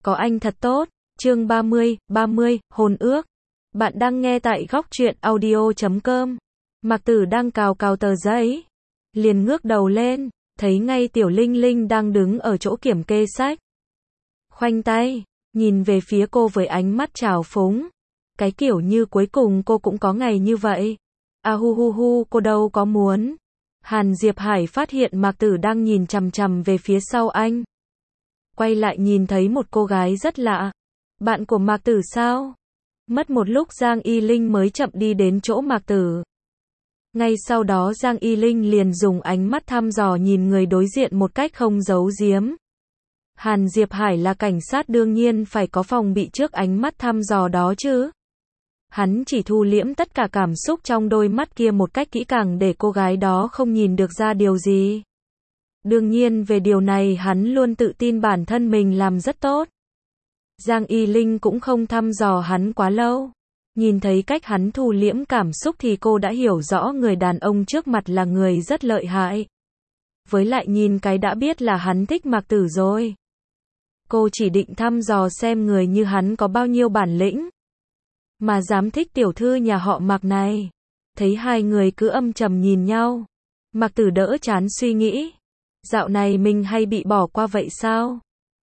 có anh thật tốt. Chương 30, hôn ước. Bạn đang nghe tại góc truyện audio.com. Mạc Tử đang cào cào tờ giấy, liền ngước đầu lên, thấy ngay Tiểu Linh Linh đang đứng ở chỗ kiểm kê sách. Khoanh tay, nhìn về phía cô với ánh mắt trào phúng. Cái kiểu như cuối cùng cô cũng có ngày như vậy. À hu hu hu, cô đâu có muốn. Hàn Diệp Hải phát hiện Mạc Tử đang nhìn chằm chằm về phía sau anh. Quay lại nhìn thấy một cô gái rất lạ. Bạn của Mạc Tử sao? Mất một lúc Giang Y Linh mới chậm đi đến chỗ Mạc Tử. Ngay sau đó Giang Y Linh liền dùng ánh mắt thăm dò nhìn người đối diện một cách không giấu giếm. Hàn Diệp Hải là cảnh sát đương nhiên phải có phòng bị trước ánh mắt thăm dò đó chứ. Hắn chỉ thu liễm tất cả cảm xúc trong đôi mắt kia một cách kỹ càng để cô gái đó không nhìn được ra điều gì. Đương nhiên về điều này hắn luôn tự tin bản thân mình làm rất tốt. Giang Y Linh cũng không thăm dò hắn quá lâu. Nhìn thấy cách hắn thu liễm cảm xúc thì cô đã hiểu rõ người đàn ông trước mặt là người rất lợi hại. Với lại nhìn cái đã biết là hắn thích Mạc Tử rồi. Cô chỉ định thăm dò xem người như hắn có bao nhiêu bản lĩnh mà dám thích tiểu thư nhà họ Mạc này. Thấy hai người cứ âm trầm nhìn nhau, Mạc Tử đỡ chán suy nghĩ. Dạo này mình hay bị bỏ qua vậy sao?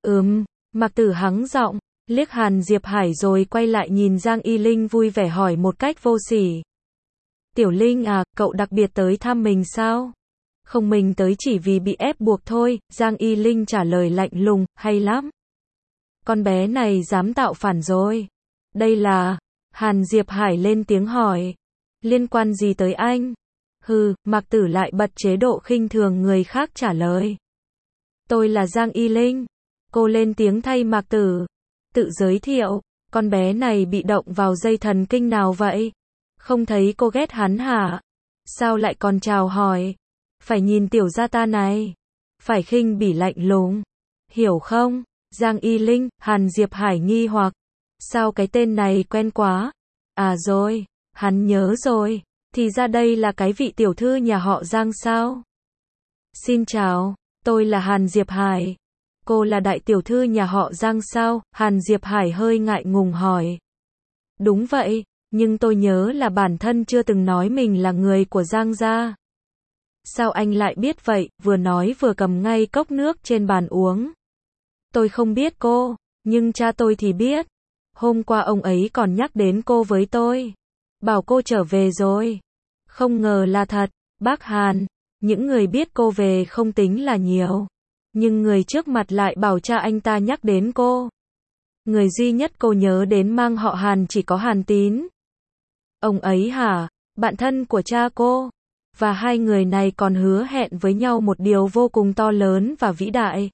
Mạc Tử hắng giọng, liếc Hàn Diệp Hải rồi quay lại nhìn Giang Y Linh vui vẻ hỏi một cách vô sỉ. Tiểu Linh à, cậu đặc biệt tới thăm mình sao? Không, mình tới chỉ vì bị ép buộc thôi. Giang Y Linh trả lời lạnh lùng, hay lắm. Con bé này dám tạo phản rồi. Đây là... Hàn Diệp Hải lên tiếng hỏi. Liên quan gì tới anh? Mạc Tử lại bật chế độ khinh thường người khác trả lời. Tôi là Giang Y Linh. Cô lên tiếng thay Mạc Tử. Tự giới thiệu, con bé này bị động vào dây thần kinh nào vậy? Không thấy cô ghét hắn hả? Sao lại còn chào hỏi? Phải nhìn tiểu gia ta này. Phải khinh bỉ lạnh lùng. Hiểu không? Giang Y Linh, Hàn Diệp Hải nghi hoặc. Sao cái tên này quen quá? À rồi, hắn nhớ rồi. Thì ra đây là cái vị tiểu thư nhà họ Giang sao? Xin chào, tôi là Hàn Diệp Hải. Cô là đại tiểu thư nhà họ Giang sao? Hàn Diệp Hải hơi ngại ngùng hỏi. Đúng vậy, nhưng tôi nhớ là bản thân chưa từng nói mình là người của Giang gia. Sao anh lại biết vậy? Vừa nói vừa cầm ngay cốc nước trên bàn uống. Tôi không biết cô, nhưng cha tôi thì biết. Hôm qua ông ấy còn nhắc đến cô với tôi. Bảo cô trở về rồi. Không ngờ là thật, bác Hàn. Những người biết cô về không tính là nhiều. Nhưng người trước mặt lại bảo cha anh ta nhắc đến cô. Người duy nhất cô nhớ đến mang họ Hàn chỉ có Hàn Tín. Ông ấy hả? Bạn thân của cha cô. Và hai người này còn hứa hẹn với nhau một điều vô cùng to lớn và vĩ đại.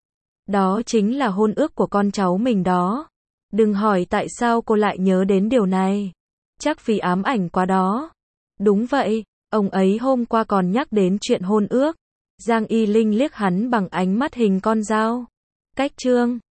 Đó chính là hôn ước của con cháu mình đó. Đừng hỏi tại sao cô lại nhớ đến điều này. Chắc vì ám ảnh quá đó. Đúng vậy, ông ấy hôm qua còn nhắc đến chuyện hôn ước. Giang Y Linh liếc hắn bằng ánh mắt hình con dao. Cách chương